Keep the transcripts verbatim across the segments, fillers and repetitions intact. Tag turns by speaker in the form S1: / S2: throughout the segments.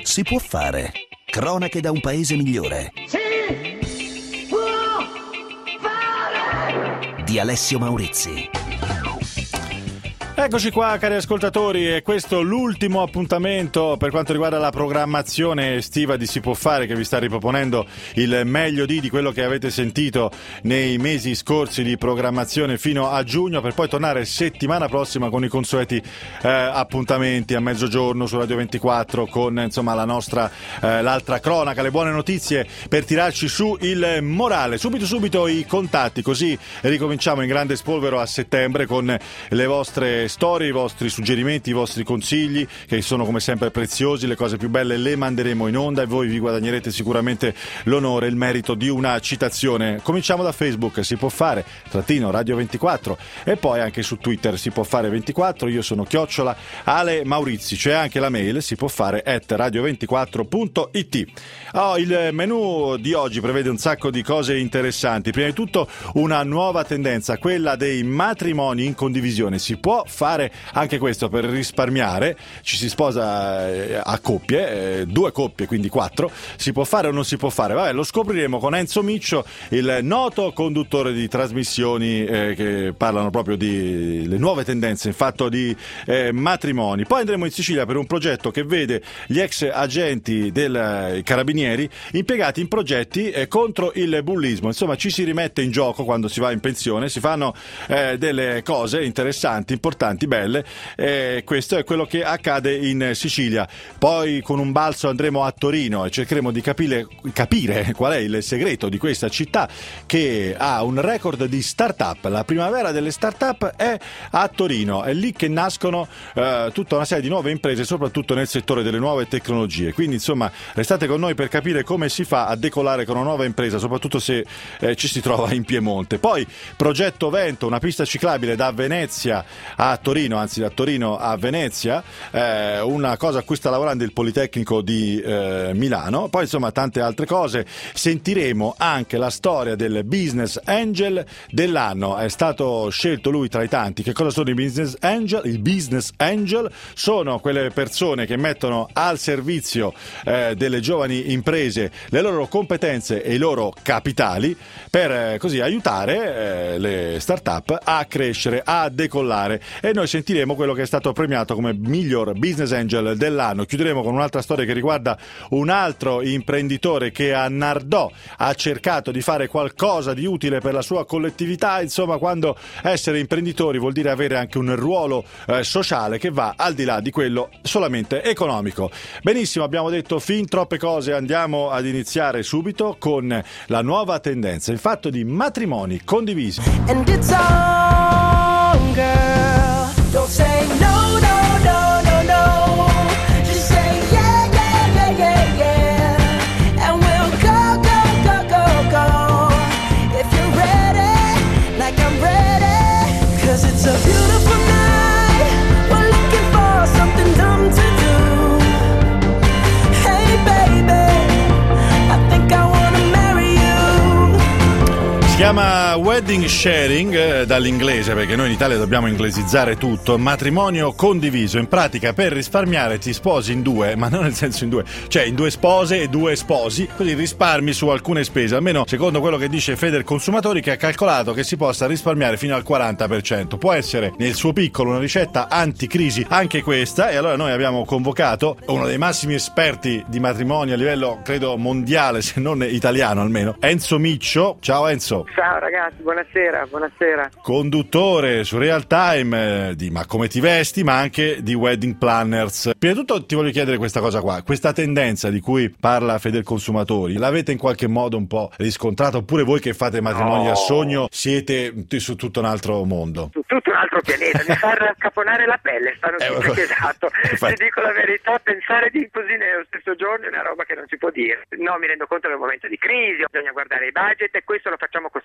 S1: Si può fare. Cronache da un paese migliore.
S2: Si può fare.
S1: Di Alessio Maurizi.
S3: Eccoci qua, cari ascoltatori, e questo l'ultimo appuntamento per quanto riguarda la programmazione estiva di Si può fare, che vi sta riproponendo il meglio di, di quello che avete sentito nei mesi scorsi di programmazione fino a giugno, per poi tornare settimana prossima con i consueti eh, appuntamenti a mezzogiorno su Radio ventiquattro con insomma la nostra eh, l'altra cronaca, le buone notizie per tirarci su il morale. Subito subito i contatti, così ricominciamo in grande spolvero a settembre con le vostre storie, i vostri suggerimenti, i vostri consigli, che sono come sempre preziosi. Le cose più belle le manderemo in onda e voi vi guadagnerete sicuramente l'onore e il merito di una citazione. Cominciamo da Facebook, Si può fare trattino Radio ventiquattro, e poi anche su Twitter Si può fare ventiquattro. Io sono chiocciola Ale Maurizi. C'è anche la mail si può fare at radio ventiquattro punto it. Oh, il menù di oggi prevede un sacco di cose interessanti. Prima di tutto una nuova tendenza, quella dei matrimoni in condivisione. Si può fare anche questo per risparmiare, ci si sposa a coppie, due coppie, quindi quattro. Si può fare o non si può fare? Vabbè, lo scopriremo con Enzo Miccio, il noto conduttore di trasmissioni eh, che parlano proprio di le nuove tendenze in fatto di eh, matrimoni. Poi andremo in Sicilia per un progetto che vede gli ex agenti dei carabinieri impiegati in progetti eh, contro il bullismo. Insomma, ci si rimette in gioco quando si va in pensione, si fanno eh, delle cose interessanti, importanti, belle, e questo è quello che accade in Sicilia. Poi con un balzo andremo a Torino e cercheremo di capire, capire qual è il segreto di questa città che ha un record di start-up. La primavera delle start-up è a Torino, è lì che nascono eh, tutta una serie di nuove imprese, soprattutto nel settore delle nuove tecnologie. Quindi insomma restate con noi per capire come si fa a decolare con una nuova impresa, soprattutto se eh, ci si trova in Piemonte. Poi Progetto Vento, una pista ciclabile da Venezia a Torino, anzi da Torino a Venezia, eh, una cosa a cui sta lavorando il Politecnico di eh, Milano. Poi insomma tante altre cose. Sentiremo anche la storia del Business Angel dell'anno. È stato scelto lui tra i tanti. Che cosa sono i Business Angel? Il Business Angel sono quelle persone che mettono al servizio eh, delle giovani imprese le loro competenze e i loro capitali per eh, così aiutare eh, le start-up a crescere, a decollare. E noi sentiremo quello che è stato premiato come miglior Business Angel dell'anno. Chiuderemo con un'altra storia che riguarda un altro imprenditore che a Nardò ha cercato di fare qualcosa di utile per la sua collettività. Insomma, quando essere imprenditori vuol dire avere anche un ruolo eh, sociale che va al di là di quello solamente economico. Benissimo, abbiamo detto fin troppe cose. Andiamo ad iniziare subito con la nuova tendenza, il fatto di matrimoni condivisi.
S4: And it's on, girl. Don't say no, no, no, no, no. Just say yeah, yeah, yeah, yeah, yeah. And we'll go, go, go, go, go. If you're ready, like I'm ready. 'Cause it's a beautiful night. We're looking for something dumb to do. Hey baby, I think I wanna marry you.
S3: Si chiama wedding sharing eh, dall'inglese, perché noi in Italia dobbiamo inglesizzare tutto. Matrimonio condiviso. In pratica, per risparmiare ti sposi in due, ma non nel senso in due, cioè in due spose e due sposi, così risparmi su alcune spese, almeno secondo quello che dice Federconsumatori, che ha calcolato che si possa risparmiare fino al quaranta per cento. Può essere nel suo piccolo una ricetta anticrisi anche questa, e allora noi abbiamo convocato uno dei massimi esperti di matrimoni a livello credo mondiale, se non italiano almeno, Enzo Miccio. Ciao Enzo.
S5: Ciao ragazzi, buonasera, buonasera.
S3: Conduttore su Real Time eh, di Ma come ti vesti, ma anche di Wedding Planners. Prima di tutto ti voglio chiedere questa cosa qua, questa tendenza di cui parla Federconsumatori, l'avete in qualche modo un po' riscontrata, oppure voi che fate matrimoni
S5: No.
S3: a sogno siete su tutto un altro mondo?
S5: Su tutto un altro pianeta, mi fa raccaponare la pelle, stanno
S3: Eh,
S5: tutti, esatto.
S3: infatti.
S5: Ti dico la verità, pensare di così nello stesso giorno è una roba che non si può dire. No, mi rendo conto che è un momento di crisi, bisogna guardare i budget e questo lo facciamo costantemente.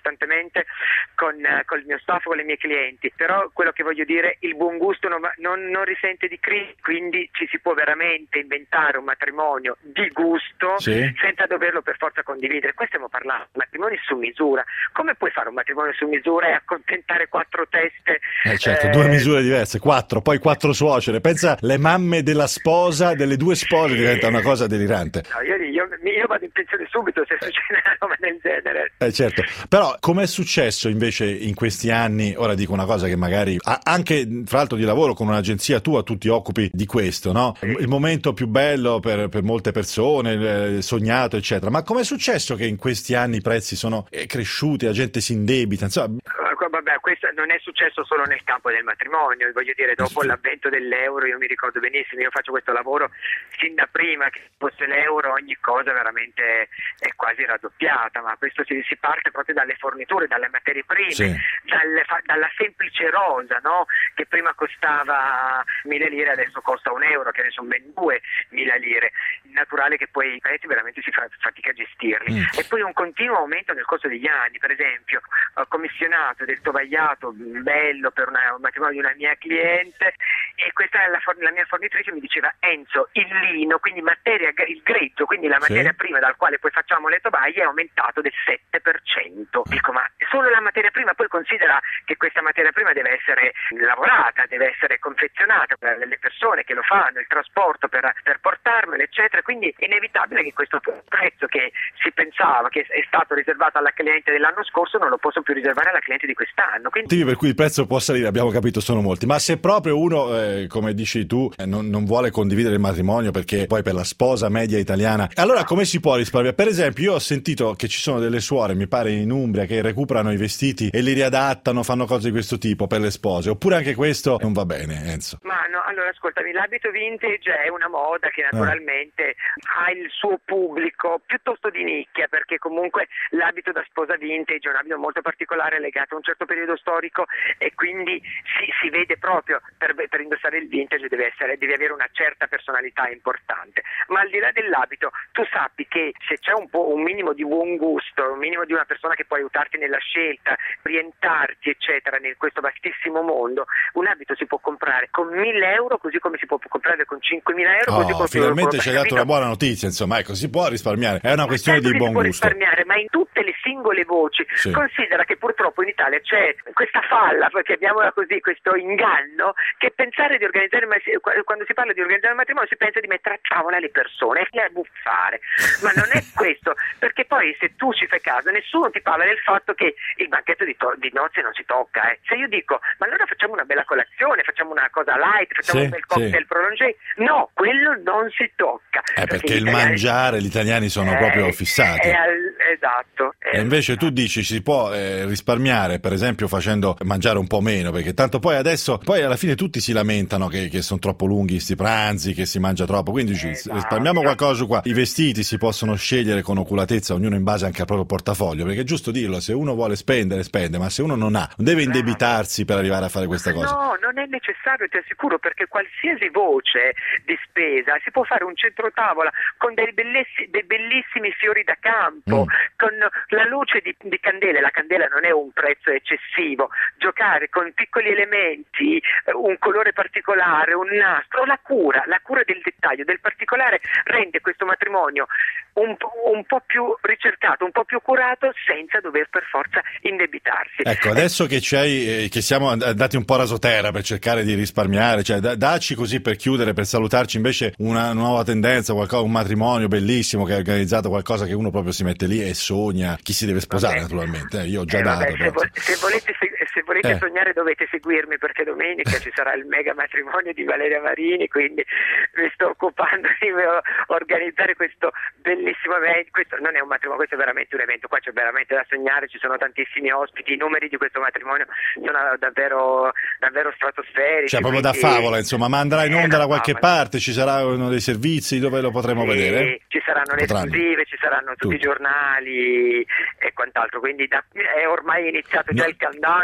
S5: costantemente con, eh, col mio staff, con le mie clienti, però quello che voglio dire, il buon gusto non, non, non risente di crisi, quindi ci si può veramente inventare un matrimonio di gusto,
S3: sì,
S5: senza doverlo per forza condividere. Qua stiamo parlando di matrimoni su misura. Come puoi fare un matrimonio su misura e accontentare quattro teste?
S3: eh certo,
S5: eh,
S3: due misure diverse, quattro, poi quattro suocere. Pensa, le mamme della sposa, delle due spose, diventa una cosa delirante.
S5: No, io, io, io vado in pensione subito se succede una roba del genere.
S3: Eh certo, però com'è successo invece in questi anni, ora dico una cosa che magari, a- anche fra l'altro di lavoro con un'agenzia tua, tu ti occupi di questo, no?
S5: Sì.
S3: Il momento più bello per, per molte persone, eh, sognato eccetera, ma com'è successo che in questi anni i prezzi sono eh, cresciuti, la gente si indebita, insomma...
S5: Vabbè, questo non è successo solo nel campo del matrimonio, voglio dire, dopo
S3: Sì.
S5: l'avvento dell'euro, io mi ricordo benissimo, io faccio questo lavoro sin da prima che fosse l'euro, ogni cosa veramente è quasi raddoppiata, ma questo si, si parte proprio dalle forniture, dalle materie prime,
S3: Sì.
S5: dalle, fa- dalla semplice rosa, no? Che prima costava mille lire, adesso costa un euro, che ne sono ben due mila lire. È naturale che poi i prezzi veramente si fa fatica a gestirli.
S3: Mm.
S5: E poi un continuo aumento nel corso degli anni. Per esempio, ho commissionato del tovagliato bello per una, un matrimonio di una mia cliente, e questa è la, for- la mia fornitrice mi diceva: Enzo, il lino, quindi materia, il grezzo, quindi la
S3: Sì.
S5: materia prima dal quale poi facciamo le tovaglie, è aumentato del sette per cento. Dico, ma solo la materia prima? Poi considera che questa materia prima deve essere lavorata, deve essere confezionata per le persone che lo fanno, il trasporto per, per portarmelo, eccetera. Quindi è inevitabile che questo prezzo che si pensava che è stato riservato alla cliente dell'anno scorso non lo posso più riservare alla cliente di quest'anno.
S3: I motivi per cui il prezzo può salire, abbiamo capito, sono molti, ma se proprio uno, eh, come dici tu, eh, non, non vuole condividere il matrimonio perché poi per la sposa media italiana, allora come si può risparmiare? Per esempio, io ho sentito che ci sono delle suore, mi pare in Umbria, che recuperano i vestiti e li riadattano, fanno cose di questo tipo per le spose, oppure anche questo non va bene, Enzo?
S5: Ma no, allora ascoltami, l'abito vintage è una moda che naturalmente ha il suo pubblico piuttosto di nicchia, perché comunque l'abito da sposa vintage è un abito molto particolare legato a un certo periodo storico, e quindi si, si vede proprio per, per indossare il vintage deve essere, devi avere una certa personalità importante. Ma al di là dell'abito, tu sappi che se c'è un po' un minimo di buon gusto, un minimo di una persona che può aiutarti nella scelta, orientarti eccetera in questo vastissimo mondo, un abito si può comprare con mille euro così come si può comprare con cinquemila euro.
S3: Oh,
S5: così come
S3: finalmente ci hai dato
S5: capito?
S3: una buona notizia, insomma, ecco, si può risparmiare, è una questione
S5: Certo
S3: di
S5: che
S3: buon
S5: si può
S3: gusto.
S5: risparmiare, ma in tutte le singole voci.
S3: Sì.
S5: Considera che purtroppo in Italia c'è questa falla, chiamiamola così, questo inganno, che pensare di organizzare, quando si parla di organizzare un matrimonio si pensa di mettere a tavola le persone e a buffare, ma non è questo, perché poi se tu ci fai caso nessuno ti parla del fatto che il banchetto di, to- di nozze non si tocca, eh. Se io dico, ma allora facciamo una bella colazione, facciamo una cosa light, facciamo
S3: Sì,
S5: un bel cocktail
S3: sì.
S5: prolongé, no, quello non si tocca.
S3: Eh, perché
S5: gli
S3: il
S5: italiani-
S3: mangiare, gli italiani sono
S5: Eh,
S3: proprio fissati.
S5: è al- esatto.
S3: E invece tu dici si può eh, risparmiare, per esempio facendo mangiare un po' meno, perché tanto poi adesso, poi alla fine tutti si lamentano che, che sono troppo lunghi sti pranzi, che si mangia troppo, quindi dici,
S5: Esatto.
S3: risparmiamo qualcosa su qua. I vestiti si possono scegliere con oculatezza, ognuno in base anche al proprio portafoglio, perché è giusto dirlo, se uno vuole spendere, spende, ma se uno non ha, non deve indebitarsi per arrivare a fare questa cosa.
S5: No, non è necessario, ti assicuro, perché qualsiasi voce di spesa si può fare un centrotavola con dei, bellessi, dei bellissimi fiori da campo,
S3: Mm.
S5: con la luce di, di candele. La candela non è un prezzo eccessivo, giocare con piccoli elementi, eh, un colore particolare, un nastro, la cura, la cura del dettaglio, del particolare rende questo matrimonio un, po'- un po' più ricercato, un po' più curato, senza dover per forza indebitarsi.
S3: Ecco, adesso che ci hai, eh, che siamo andati un po' rasoterra per cercare di risparmiare, cioè da, dacci così per chiudere, per salutarci invece una nuova tendenza, qualcosa, un matrimonio bellissimo che hai organizzato, qualcosa che uno proprio si mette lì e sogna, chi si deve sposare
S5: Vabbè.
S3: naturalmente, eh, io ho già
S5: Eh,
S3: dato.
S5: vabbè, se,
S3: però.
S5: vo- se volete, se, se volete
S3: Eh.
S5: sognare dovete seguirmi, perché domenica ci sarà il mega matrimonio di Valeria Marini, quindi mi sto occupando di organizzare questo bellissimo evento. Questo non è un matrimonio, questo è veramente un evento, qua c'è veramente da sognare, ci sono tantissimi ospiti, i numeri di questo matrimonio sono davvero davvero stratosferici.
S3: Cioè proprio da
S5: quindi-
S3: favola, insomma, ma andrà in
S5: Eh,
S3: onda da
S5: da
S3: qualche
S5: favola.
S3: parte, ci sarà uno dei servizi dove lo potremo
S5: Sì,
S3: vedere?
S5: ci saranno le
S3: Potranno.
S5: esclusive, ci saranno tutti
S3: Tutto.
S5: i giornali e quant'altro, quindi da, è ormai iniziato già
S3: No-
S5: il countdown.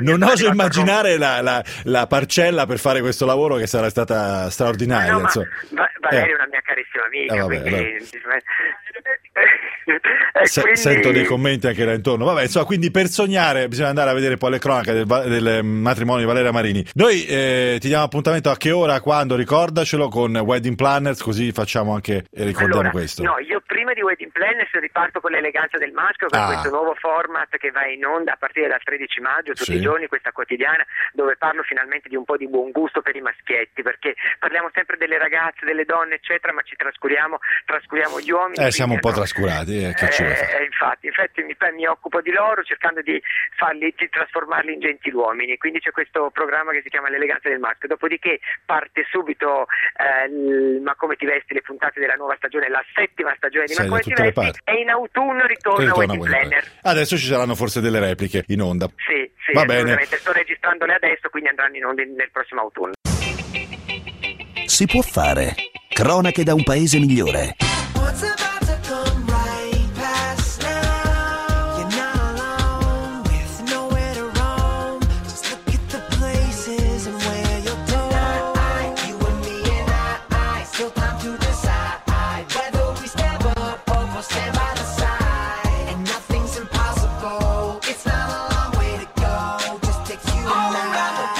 S3: non oso immaginare la, la, la parcella per fare questo lavoro, che sarà stata straordinaria.
S5: No, ma,
S3: insomma.
S5: Valeria
S3: eh.
S5: è una mia carissima amica,
S3: Ah, vabbè,
S5: quindi...
S3: allora.
S5: E
S3: Se,
S5: quindi...
S3: Sento dei commenti anche là intorno. Vabbè, insomma, quindi per sognare bisogna andare a vedere poi le cronache del, del matrimonio di Valeria Marini. Noi eh, ti diamo appuntamento a che ora, quando, ricordacelo, con Wedding Planners, così facciamo anche e ricordiamo
S5: allora,
S3: questo.
S5: No, io prima di Wedding Planners riparto con l'eleganza del maschio, per
S3: Ah.
S5: questo nuovo format che va in onda a partire dal tredici maggio, tutti
S3: Sì.
S5: i giorni, questa quotidiana, dove parlo finalmente di un po' di buon gusto per i maschietti, perché parliamo sempre delle ragazze, delle donne, eccetera, ma ci trascuriamo, trascuriamo gli uomini.
S3: Eh, siamo un po'
S5: no.
S3: trascurati, eh, che ci vuoi fare?
S5: Eh, infatti, infatti mi, mi occupo di loro cercando di farli, di trasformarli in gentiluomini, quindi c'è questo programma che si chiama l'eleganza del maschio, dopodiché parte subito eh, il, Ma come ti vesti, le puntate della nuova stagione, la settima stagione di
S3: Sai
S5: Ma come
S3: da
S5: ti
S3: tutte le
S5: vesti,
S3: parti.
S5: e in autunno ritorna,
S3: Ritorna
S5: Wedding
S3: Wedding
S5: Planner.
S3: Planner. Adesso ci saranno forse delle repliche in onda.
S5: Sì, sì,
S3: Va bene.
S5: assolutamente, sto registrandole adesso, quindi andranno in onda nel prossimo autunno.
S1: Si può fare. Cronache da un paese migliore.
S4: What's about to come right past now? You're not alone, with nowhere to roam. Just look at the places and where you'll go. I, you and me and I, I, still time to decide whether we step up or we'll stand by the side. And nothing's impossible. It's not a long way to go. Just takes you and I.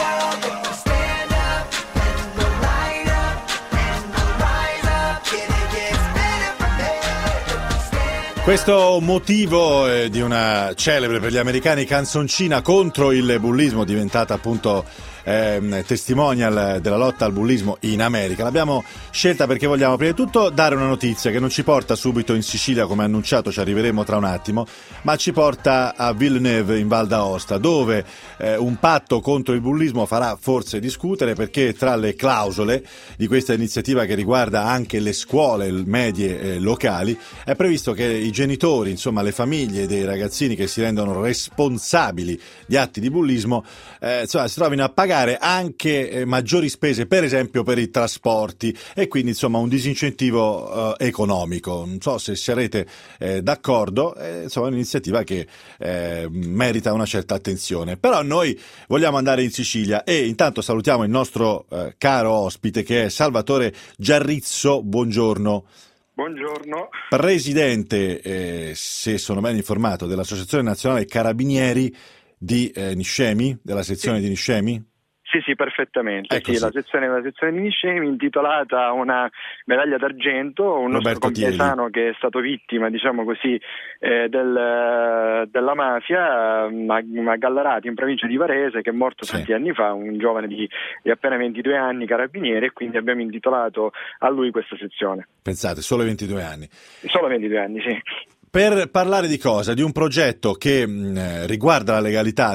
S4: Stand up and we'll light up and we'll rise up. It gets better from there. Stand
S3: Questo motivo eh, di una celebre per gli americani canzoncina contro il bullismo, diventata appunto ehm, testimonial della lotta al bullismo in America, l'abbiamo scelta perché vogliamo prima di tutto dare una notizia che non ci porta subito in Sicilia come annunciato, ci arriveremo tra un attimo, ma ci porta a Villeneuve in Val d'Aosta, dove eh, un patto contro il bullismo farà forse discutere, perché tra le clausole di questa iniziativa, che riguarda anche le scuole medie eh, locali, è previsto che i genitori, insomma le famiglie dei ragazzini che si rendono responsabili di atti di bullismo, eh, insomma, si trovino a pagare anche eh, maggiori spese, per esempio per i trasporti, e quindi insomma un disincentivo eh, economico. Non so se sarete eh, d'accordo, eh, insomma è un'iniziativa che eh, merita una certa attenzione. Però noi vogliamo andare in Sicilia e intanto salutiamo il nostro eh, caro ospite, che è Salvatore Giarrizzo. Buongiorno.
S6: Buongiorno.
S3: Presidente, eh, se sono ben informato, dell'Associazione Nazionale Carabinieri di eh, Niscemi, della sezione
S6: Sì.
S3: di Niscemi?
S6: Sì, sì, perfettamente.
S3: Ecco,
S6: sì,
S3: sì.
S6: La sezione, la sezione di Niscemi, intitolata una medaglia d'argento, un nostro
S3: Roberto Tieli.
S6: compaesano che è stato vittima, diciamo così, eh, del, della mafia, a, a Gallarati, in provincia di Varese, che è morto
S3: Sì.
S6: tanti anni fa, un giovane di, di appena ventidue anni, carabiniere, e quindi abbiamo intitolato a lui questa sezione.
S3: Pensate, solo ventidue anni.
S6: Solo ventidue anni, sì.
S3: Per parlare di cosa? Di un progetto che mh, riguarda la legalità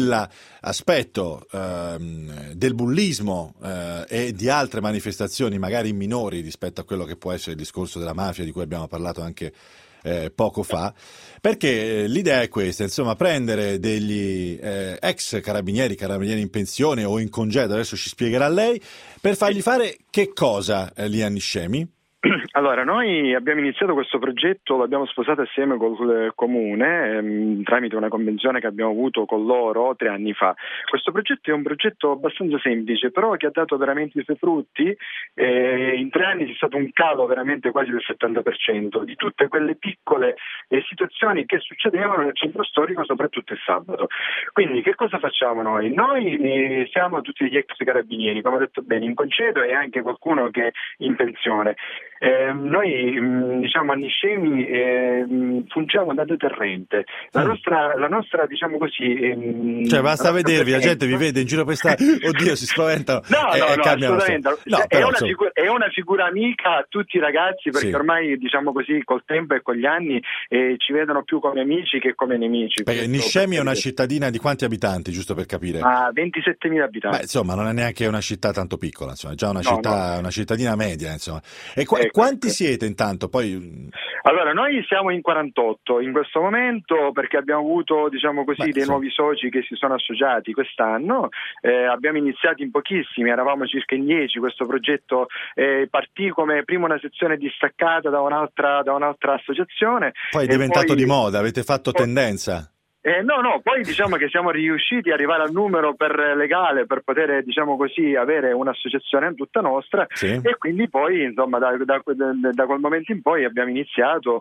S3: nell'aspetto ehm, del bullismo eh, e di altre manifestazioni magari minori rispetto a quello che può essere il discorso della mafia, di cui abbiamo parlato anche eh, poco fa, perché eh, l'idea è questa, insomma, prendere degli eh, ex carabinieri, carabinieri in pensione o in congedo, adesso ci spiegherà lei, per fargli fare che cosa eh, lì a Niscemi?
S6: Allora, noi abbiamo iniziato questo progetto, l'abbiamo sposato assieme col Comune ehm, tramite una convenzione che abbiamo avuto con loro tre anni fa. Questo progetto è un progetto abbastanza semplice, però che ha dato veramente i suoi frutti. Eh, in tre anni c'è stato un calo veramente quasi del settanta per cento di tutte quelle piccole eh, situazioni che succedevano nel centro storico, soprattutto il sabato. Quindi che cosa facciamo noi? Noi eh, siamo tutti gli ex carabinieri, come ho detto bene, in congedo, e anche qualcuno che è in pensione. Eh, noi mh, diciamo a Niscemi eh, fungiamo da deterrente. La
S3: Mm.
S6: nostra, la nostra diciamo così ehm,
S3: Cioè basta
S6: la nostra
S3: vedervi, la gente vi
S6: presenza-
S3: vede in giro per strada, oddio si spaventano
S6: No,
S3: e,
S6: no,
S3: e
S6: no,
S3: cambiano
S6: assolutamente.
S3: storia. No,
S6: è,
S3: però,
S6: una
S3: insomma,
S6: figura, è una figura amica a tutti i ragazzi, perché
S3: Sì.
S6: ormai, diciamo così, col tempo e con gli anni eh, ci vedono più come amici che come nemici.
S3: perché
S6: Questo
S3: Niscemi è una
S6: perché-
S3: cittadina di quanti abitanti, giusto per capire?
S6: Ah, ventisettemila abitanti.
S3: Beh, insomma, non è neanche una città tanto piccola, insomma, è già una
S6: No,
S3: città,
S6: no.
S3: una cittadina media, insomma. E qua-
S6: Ecco,
S3: quanti
S6: ecco.
S3: siete intanto? Poi
S6: Allora, noi siamo in quarantotto in questo momento, perché abbiamo avuto, diciamo così,
S3: Beh,
S6: dei
S3: insomma.
S6: nuovi soci che si sono associati quest'anno. Eh, abbiamo iniziato in pochissimi, eravamo circa in dieci. Questo progetto eh, partì come prima una sezione distaccata da un'altra, da un'altra associazione.
S3: poi è
S6: e
S3: diventato
S6: poi-
S3: di moda, avete fatto
S6: poi-
S3: tendenza.
S6: Eh, no, no, poi diciamo che siamo riusciti ad arrivare al numero per legale per poter, diciamo così, avere un'associazione tutta nostra,
S3: sì.
S6: E quindi poi, insomma, da, da, da quel momento in poi abbiamo iniziato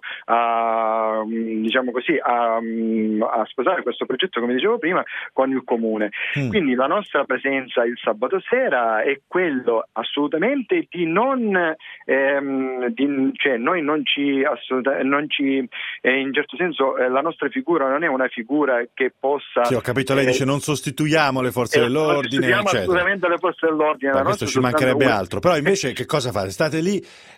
S6: a, diciamo così, a, a sposare questo progetto, come dicevo prima, con il comune. Mm. Quindi la nostra presenza il sabato sera è quello assolutamente di non, ehm, di, cioè noi non ci, assoluta, non ci eh, in certo senso eh, la nostra figura non è una figura che possa...
S3: Sì, ho capito, lei eh, dice non sostituiamo le forze
S6: eh,
S3: dell'ordine,
S6: non sostituiamo
S3: eccetera.
S6: assolutamente le forze dell'ordine.
S3: Ma questo ci mancherebbe
S6: un...
S3: altro, però invece che cosa fate? State lì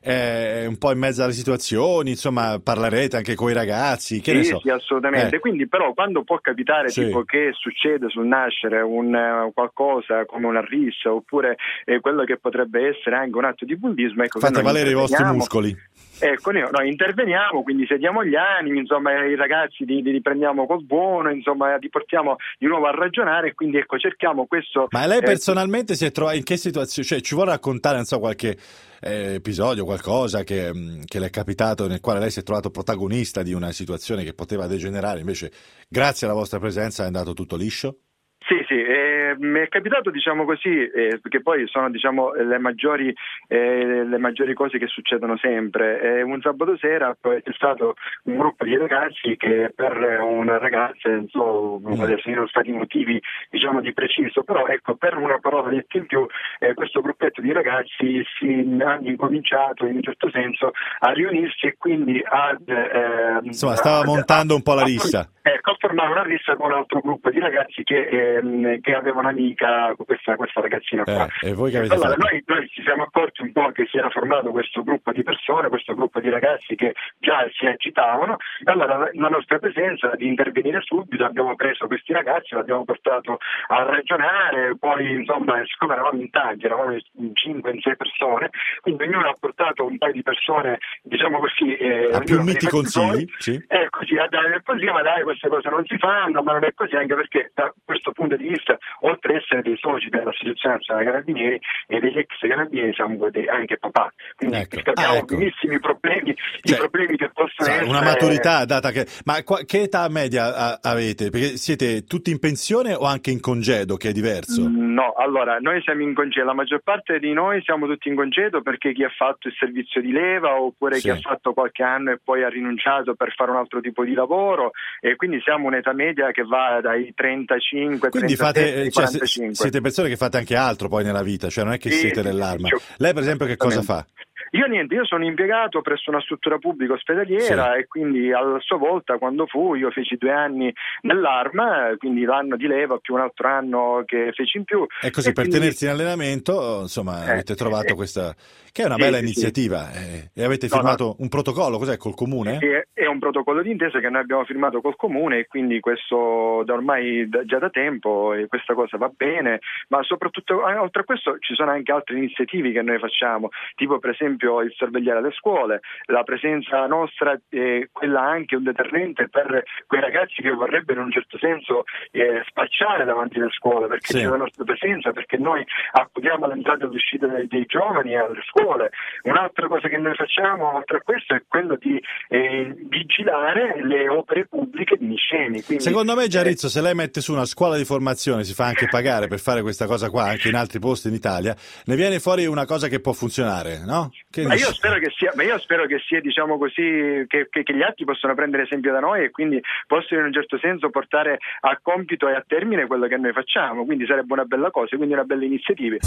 S3: eh, un po' in mezzo alle situazioni, insomma parlerete anche con i ragazzi, che
S6: sì,
S3: ne so.
S6: Sì, assolutamente,
S3: eh.
S6: quindi però quando può capitare
S3: sì.
S6: tipo che succede sul nascere un uh, qualcosa come una rissa oppure eh, quello che potrebbe essere anche un atto di bullismo, ecco,
S3: fate valere i vostri muscoli.
S6: Ecco, noi, noi interveniamo, quindi sediamo gli animi, insomma, i ragazzi li, li riprendiamo col buono, insomma, li portiamo di nuovo a ragionare, quindi ecco, cerchiamo questo.
S3: Ma lei
S6: eh,
S3: personalmente si è trovata in che situazione? Cioè, ci vuole raccontare, non so, qualche eh, episodio, qualcosa che, che le è capitato nel quale lei si è trovato protagonista di una situazione che poteva degenerare, invece, grazie alla vostra presenza è andato tutto liscio?
S6: Sì, sì, eh, mi è capitato, diciamo così, eh, perché poi sono, diciamo, le maggiori eh, le maggiori cose che succedono sempre. Eh, un sabato sera poi c'è stato un gruppo di ragazzi che per una ragazza, non so, adesso non stati motivi, diciamo, di preciso, però ecco, per una parola detta in più, eh, questo gruppetto di ragazzi si hanno incominciato in un certo senso a riunirsi e quindi ad... Eh,
S3: Insomma, stava
S6: ad,
S3: montando
S6: a,
S3: un po' la
S6: a,
S3: rissa.
S6: Ecco, a formare una rissa con un altro gruppo di ragazzi che... Eh, che aveva un'amica, questa, questa ragazzina qua.
S3: Eh, e voi che avete
S6: allora,
S3: fatto?
S6: Noi, noi ci siamo accorti un po' che si era formato questo gruppo di persone, questo gruppo di ragazzi che già si agitavano, e allora la nostra presenza di intervenire subito, abbiamo preso questi ragazzi, li abbiamo portato a ragionare, poi insomma, siccome eravamo in tanti, eravamo in cinque, in sei persone, quindi ognuno ha portato un paio di persone, diciamo così... Eh,
S3: a più miti consigli? Sì.
S6: Eh, così, a dare così, ma dai, queste cose non si fanno, ma non è così, anche perché da questo punto di vista, oltre ad essere dei soci dell'Associazione Nazionale Carabinieri e degli ex carabinieri, siamo anche papà, quindi
S3: ecco.
S6: capiamo
S3: ah, ecco.
S6: benissimo i problemi,
S3: cioè,
S6: i problemi che possono essere.
S3: Una maturità data che. Ma qua, che età media a, avete? Perché siete tutti in pensione o anche in congedo, che è diverso?
S6: No, allora noi siamo in congedo, la maggior parte di noi siamo tutti in congedo perché chi ha fatto il servizio di leva oppure
S3: sì.
S6: chi ha fatto qualche anno e poi ha rinunciato per fare un altro tipo di lavoro, e quindi siamo un'età media che va dai trentacinque,
S3: quindi
S6: trentasette,
S3: fate, cioè,
S6: quarantacinque.
S3: Siete persone che fate anche altro poi nella vita, cioè non è che
S6: sì,
S3: siete
S6: sì,
S3: nell'arma.
S6: sì,
S3: Lei per esempio che cosa fa?
S6: Io niente, io sono impiegato presso una struttura pubblica ospedaliera sì. E quindi a sua volta quando fu io feci due anni nell'arma, quindi l'anno di leva più un altro anno che feci in più.
S3: E così
S6: e
S3: per
S6: quindi...
S3: tenersi in allenamento, insomma, eh, avete trovato eh, questa, che è una
S6: sì,
S3: bella
S6: sì,
S3: iniziativa
S6: sì.
S3: Eh, e avete firmato no, no. un protocollo, cos'è, col comune?
S6: Sì, è un protocollo d'intesa che noi abbiamo firmato col comune e quindi questo da ormai da, già da tempo e questa cosa va bene, ma soprattutto oltre a questo ci sono anche altre iniziative che noi facciamo, tipo per esempio il sorvegliare le scuole, la presenza nostra è quella anche un deterrente per quei ragazzi che vorrebbero in un certo senso eh, spacciare davanti alle scuole, perché sì. C'è la nostra presenza, perché noi accudiamo all'entrata e all'uscita dei, dei giovani alle scuole. Un'altra cosa che noi facciamo oltre a questo è quello di eh, vigilare le opere pubbliche di Niscemi. Quindi,
S3: secondo me Giarrizzo, eh, se lei mette su una scuola di formazione, si fa anche pagare per fare questa cosa qua anche in altri posti in Italia, ne viene fuori una cosa che può funzionare, no? Che
S6: ma io spero che sia, ma io spero che sia, diciamo così, che, che, che gli altri possano prendere esempio da noi e quindi possano in un certo senso portare a compito e a termine quello che noi facciamo, quindi sarebbe una bella cosa, quindi una bella iniziativa.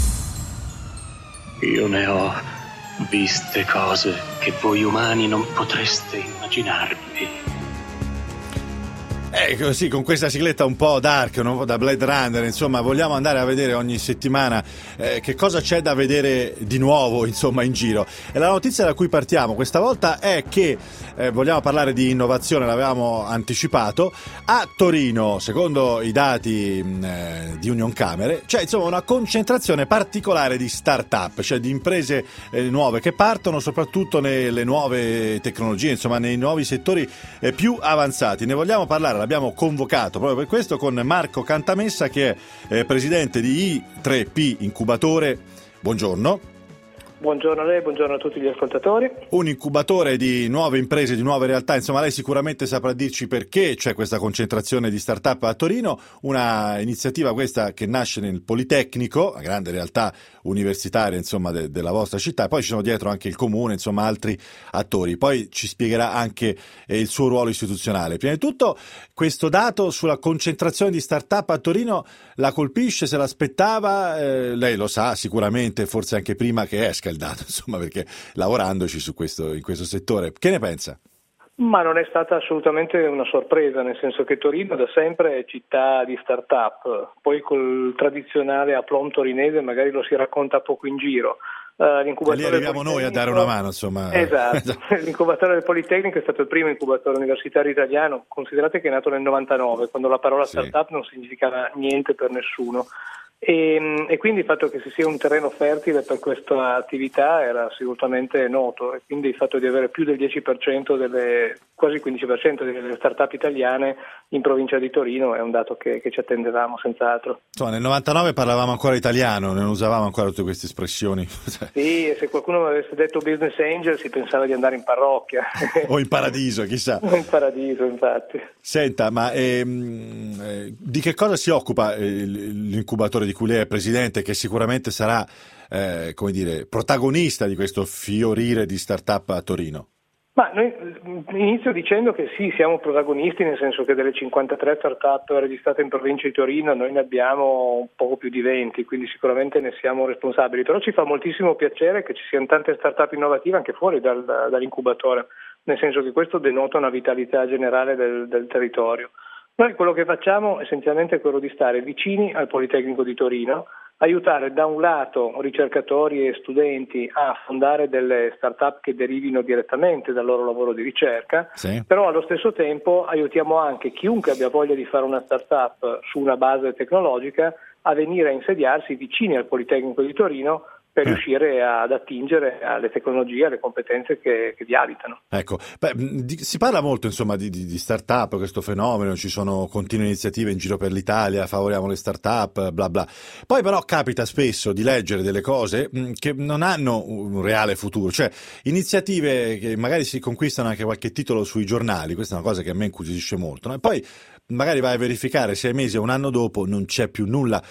S7: Io ne ho viste cose che voi umani non potreste immaginarvi.
S3: Eh, così, con questa sigletta un po' dark, un po' da Blade Runner, insomma, vogliamo andare a vedere ogni settimana eh, che cosa c'è da vedere di nuovo, insomma, in giro. E la notizia da cui partiamo questa volta è che, eh, vogliamo parlare di innovazione, l'avevamo anticipato, a Torino, secondo i dati eh, di Unioncamere, c'è insomma una concentrazione particolare di start-up, cioè di imprese eh, nuove che partono soprattutto nelle nuove tecnologie, insomma, nei nuovi settori eh, più avanzati. Ne vogliamo parlare. L'abbiamo convocato proprio per questo con Marco Cantamessa, che è eh, presidente di I tre P Incubatore. Buongiorno.
S8: Buongiorno a lei, buongiorno a tutti gli ascoltatori.
S3: Un incubatore di nuove imprese, di nuove realtà, insomma lei sicuramente saprà dirci perché c'è questa concentrazione di start-up a Torino, una iniziativa questa che nasce nel Politecnico, una grande realtà universitaria insomma de- della vostra città, e poi ci sono dietro anche il comune, insomma altri attori, poi ci spiegherà anche eh, il suo ruolo istituzionale. Prima di tutto questo dato sulla concentrazione di start-up a Torino la colpisce, se l'aspettava, eh, lei lo sa sicuramente, forse anche prima che esca il dato, insomma, perché lavorandoci su questo, in questo settore. Che ne pensa?
S8: Ma non è stata assolutamente una sorpresa, nel senso che Torino da sempre è città di start-up, poi col tradizionale aplomb torinese magari lo si racconta poco in giro. Uh,
S3: e lì arriviamo noi a dare una mano, insomma.
S8: Esatto, l'incubatore del Politecnico è stato il primo incubatore universitario italiano, considerate che è nato nel novantanove, quando la parola
S3: sì.
S8: start-up non significava niente per nessuno. E, e quindi il fatto che si sia un terreno fertile per questa attività era assolutamente noto, e quindi il fatto di avere più del dieci per cento delle, quasi il quindici per cento delle start-up italiane in provincia di Torino è un dato che, che ci attendevamo senz'altro.
S3: Insomma, nel novantanove parlavamo ancora italiano, non usavamo ancora tutte queste espressioni.
S8: Sì, e se qualcuno mi avesse detto business angel si pensava di andare in parrocchia.
S3: O in paradiso, chissà.
S8: In paradiso, infatti.
S3: Senta, ma ehm, eh, di che cosa si occupa eh, l'incubatore di cui lei è presidente, che sicuramente sarà eh, come dire, protagonista di questo fiorire di start-up a Torino?
S8: Ma noi inizio dicendo che sì, siamo protagonisti, nel senso che delle cinquantatré start-up registrate in provincia di Torino noi ne abbiamo un poco più di venti, quindi sicuramente ne siamo responsabili, però ci fa moltissimo piacere che ci siano tante start-up innovative anche fuori dal, dall'incubatore, nel senso che questo denota una vitalità generale del, del territorio. Noi quello che facciamo essenzialmente è quello di stare vicini al Politecnico di Torino, aiutare da un lato ricercatori e studenti a fondare delle start-up che derivino direttamente dal loro lavoro di ricerca,
S3: sì.
S8: Però allo stesso tempo aiutiamo anche chiunque abbia voglia di fare una start-up su una base tecnologica a venire a insediarsi vicini al Politecnico di Torino per riuscire ad attingere alle tecnologie, alle competenze che, che vi abitano.
S3: Ecco, beh, di, si parla molto insomma di, di, di start-up, questo fenomeno, ci sono continue iniziative in giro per l'Italia, favoriamo le start-up, bla bla. Poi però capita spesso di leggere delle cose mh, che non hanno un reale futuro, cioè iniziative che magari si conquistano anche qualche titolo sui giornali, questa è una cosa che a me incuriosisce molto, no? E poi magari vai a verificare sei mesi o un anno dopo non c'è più nulla.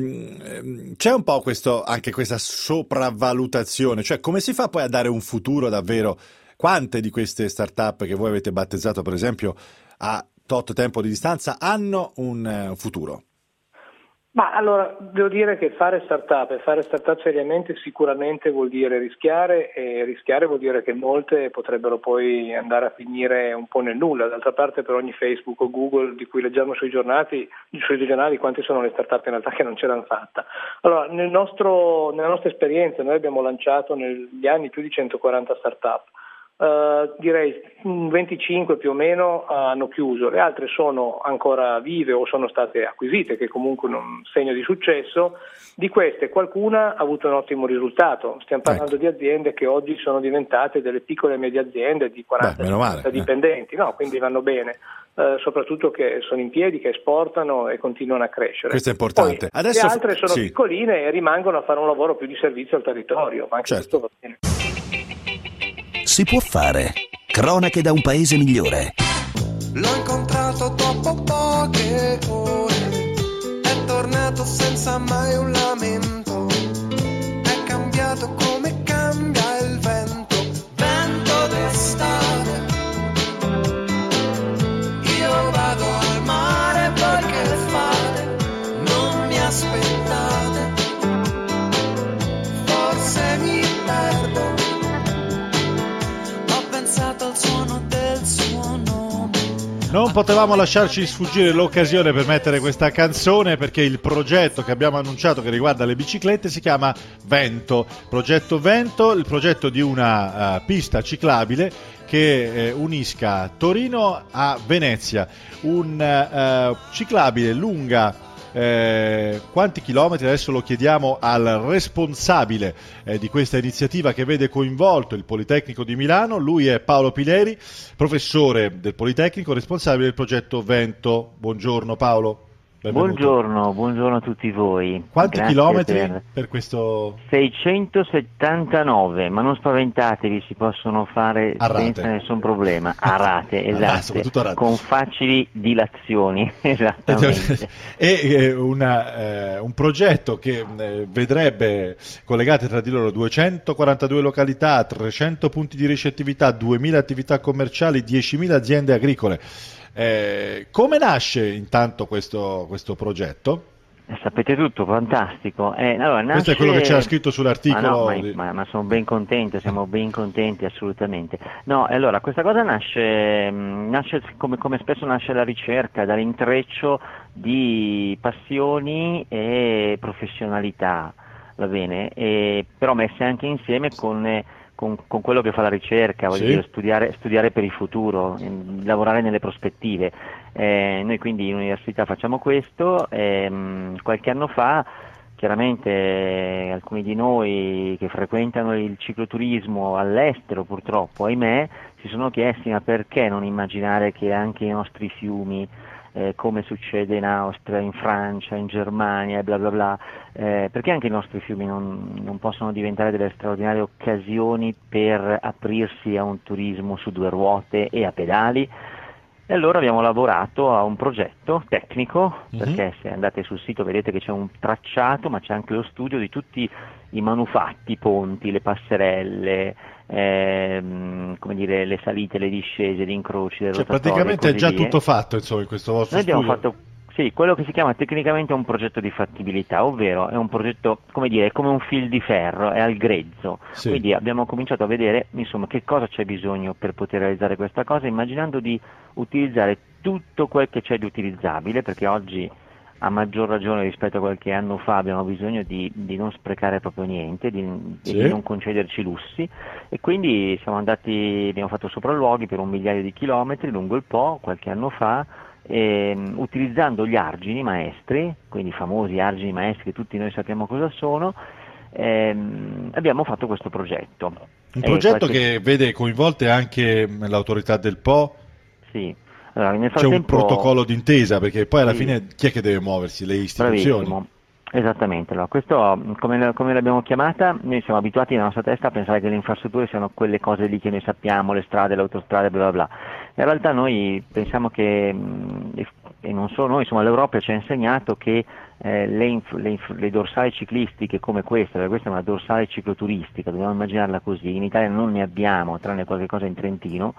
S3: C'è un po' questo, anche questa sopravvalutazione, cioè come si fa poi a dare un futuro davvero? Quante di queste start-up che voi avete battezzato per esempio a tot tempo di distanza hanno un uh, futuro?
S8: Ma allora, devo dire che fare startup e fare startup seriamente sicuramente vuol dire rischiare, e rischiare vuol dire che molte potrebbero poi andare a finire un po' nel nulla. D'altra parte per ogni Facebook o Google di cui leggiamo sui giornali, sui giornali quante sono le startup in realtà che non ce l'hanno fatta. Allora, nel nostro, nella nostra esperienza noi abbiamo lanciato negli anni più di centoquaranta startup. Uh, direi venticinque più o meno uh, hanno chiuso, le altre sono ancora vive o sono state acquisite, che comunque è un segno di successo. Di queste qualcuna ha avuto un ottimo risultato, stiamo parlando ecco. di aziende che oggi sono diventate delle piccole e medie aziende di quaranta cinquanta dipendenti, eh. no, quindi vanno bene. Uh, soprattutto che sono in piedi, che esportano e continuano a crescere.
S3: Questo è importante.
S8: Poi,
S3: Adesso
S8: le altre sono
S3: sì.
S8: piccoline e rimangono a fare un lavoro più di servizio al territorio, ma anche
S3: certo.
S8: questo va bene.
S1: Si può fare. Cronache da un paese migliore.
S9: L'ho incontrato dopo poche ore, è tornato senza mai un lamento, è cambiato come cambia il vento, vento d'estate. Io vado al mare, voi che fate? Non mi aspettate, forse mi perdo. Al suono del suo nome.
S10: Non potevamo lasciarci sfuggire l'occasione per mettere questa canzone, perché il progetto che abbiamo annunciato che riguarda le biciclette si chiama Vento. Progetto Vento, il progetto di una uh, pista ciclabile che eh, unisca Torino a Venezia. Un uh, ciclabile lunga Eh, quanti chilometri? Adesso lo chiediamo al responsabile eh, di questa iniziativa che vede coinvolto il Politecnico di Milano. Lui è Paolo Pileri, professore del Politecnico, responsabile del progetto Vento. Buongiorno Paolo.
S3: Benvenuto.
S11: Buongiorno, buongiorno a tutti voi.
S3: Quanti
S11: Grazie
S3: chilometri
S11: per...
S3: per questo?
S11: seicentosettantanove, ma non spaventatevi, si possono fare
S3: A rate.
S11: senza nessun problema, a rate,
S3: Ah,
S11: esatto,
S3: soprattutto a rate.
S11: con facili dilazioni, esattamente.
S3: E eh, una, eh, un progetto che eh, vedrebbe collegate tra di loro duecentoquarantadue località, trecento punti di ricettività, duemila attività commerciali, diecimila aziende agricole. Eh, come nasce intanto questo, questo progetto?
S11: Eh, Sapete tutto, fantastico. Eh, allora, nasce...
S3: Questo è quello che c'era scritto sull'articolo.
S11: Ma, no, ma,
S3: di-
S11: ma- ma sono ben contento, siamo ben contenti assolutamente. No, allora, questa cosa nasce, mh, nasce come, come spesso nasce la ricerca, dall'intreccio di passioni e professionalità, va bene? E, però messe anche insieme con... eh, Con, con quello che fa la ricerca, voglio
S3: Sì.
S11: dire, studiare, studiare per il futuro, ehm, lavorare nelle prospettive. Eh, noi quindi in università facciamo questo, ehm, qualche anno fa chiaramente eh, alcuni di noi che frequentano il cicloturismo all'estero purtroppo, ahimè, si sono chiesti ma perché non immaginare che anche i nostri fiumi, eh, come succede in Austria, in Francia, in Germania e bla bla bla, eh, perché anche i nostri fiumi non, non possono diventare delle straordinarie occasioni per aprirsi a un turismo su due ruote e a pedali? E allora abbiamo lavorato a un progetto tecnico,
S3: Mhm.
S11: perché se andate sul sito vedete che c'è un tracciato, ma c'è anche lo studio di tutti i manufatti, i ponti, le passerelle, ehm, come dire, le salite, le discese, gli incroci, le
S3: Cioè,
S11: rotatorie,
S3: praticamente è
S11: così
S3: già
S11: via.
S3: tutto fatto, insomma, in questo vostro
S11: Noi abbiamo
S3: studio.
S11: fatto sì, quello che si chiama tecnicamente un progetto di fattibilità, ovvero è un progetto, come dire, è come un fil di ferro, è al grezzo.
S3: Sì.
S11: Quindi abbiamo cominciato a vedere, insomma, che cosa c'è bisogno per poter realizzare questa cosa, immaginando di utilizzare tutto quel che c'è di utilizzabile, perché oggi a maggior ragione rispetto a qualche anno fa abbiamo bisogno di, di non sprecare proprio niente, di,
S3: Sì.
S11: di non concederci lussi, e quindi siamo andati, abbiamo fatto sopralluoghi per un migliaio di chilometri lungo il Po qualche anno fa, ehm, utilizzando gli argini maestri, quindi i famosi argini maestri che tutti noi sappiamo cosa sono. Ehm, abbiamo fatto questo progetto.
S3: Un
S11: E
S3: progetto
S11: qualche-
S3: che vede coinvolte anche mh, l'autorità del Po.
S11: Sì. Allora, nel
S3: C'è un
S11: frattempo-
S3: protocollo d'intesa, perché poi alla
S11: Sì.
S3: fine chi è che deve muoversi? Le istituzioni.
S11: Bravissimo. Esattamente, allora, questo come, come l'abbiamo chiamata, noi siamo abituati nella nostra testa a pensare che le infrastrutture siano quelle cose lì che noi sappiamo, le strade, le autostrade, bla bla bla. In realtà noi pensiamo che, mh, e- e non solo noi, insomma l'Europa ci ha insegnato che eh, le, inf- le, inf- le dorsali ciclistiche come questa, perché questa è una dorsale cicloturistica, dobbiamo immaginarla così, in Italia non ne abbiamo, tranne qualche cosa in Trentino,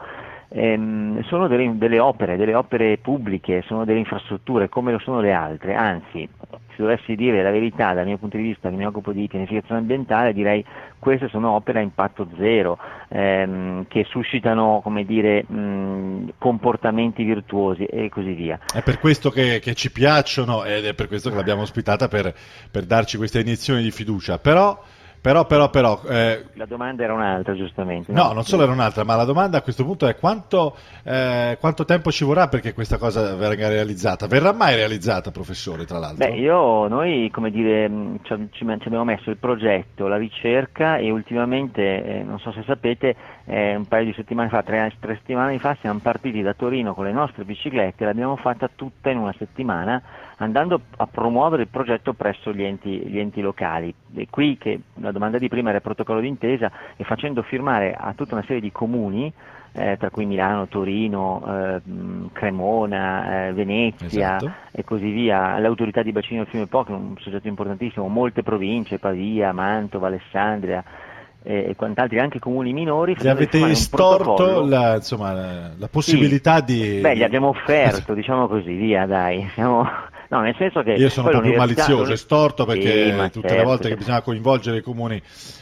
S11: ehm, sono delle, delle opere, delle opere pubbliche, sono delle infrastrutture come lo sono le altre, anzi, se dovessi dire la verità dal mio punto di vista che mi occupo di pianificazione ambientale, direi queste sono opere a impatto zero, ehm, che suscitano, come dire, mh, comportamenti virtuosi e così via.
S3: È per questo che, che ci piacciono ed è per questo che l'abbiamo ospitata per, per darci questa iniezione di fiducia. Però, però, però, però eh,
S11: La domanda era un'altra, giustamente.
S3: no, non solo era un'altra, ma la domanda a questo punto è quanto, eh, quanto tempo ci vorrà perché questa cosa venga realizzata? Verrà mai realizzata, professore, tra l'altro?
S11: Beh, io, noi, come dire, mh, ci, ci- ci abbiamo messo il progetto, la ricerca e ultimamente, eh, non so se sapete, eh, un paio di settimane fa, tre, tre settimane fa, siamo partiti da Torino con le nostre biciclette, l'abbiamo fatta tutta in una settimana, andando a promuovere il progetto presso gli enti, gli enti locali. E qui, che la domanda di prima era il protocollo d'intesa, e facendo firmare a tutta una serie di comuni, eh, tra cui Milano, Torino, eh, mh, Cremona, eh, Venezia,
S3: Esatto.
S11: e così via, l'autorità di bacino del fiume Po, che è un soggetto importantissimo, molte province, Pavia, Mantova, Alessandria e, e quant'altri, anche comuni minori.
S3: Gli
S11: facendo
S3: avete
S11: firmare un
S3: storto
S11: protocollo.
S3: la, insomma, la, la possibilità di...
S11: Beh, gli abbiamo offerto, diciamo così, via, dai. Siamo... No, nel senso che
S3: Io sono
S11: poi
S3: proprio
S11: l'università-
S3: malizioso, è storto perché
S11: Sì, ma
S3: tutte
S11: certo,
S3: le volte che
S11: certo.
S3: bisogna coinvolgere i comuni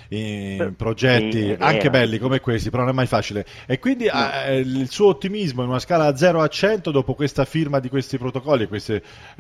S3: in
S11: Sì,
S3: progetti
S11: è
S3: anche
S11: vero.
S3: belli come questi, però non è mai facile. E quindi eh, il suo ottimismo in una scala da zero a cento dopo questa firma di questi protocolli e queste,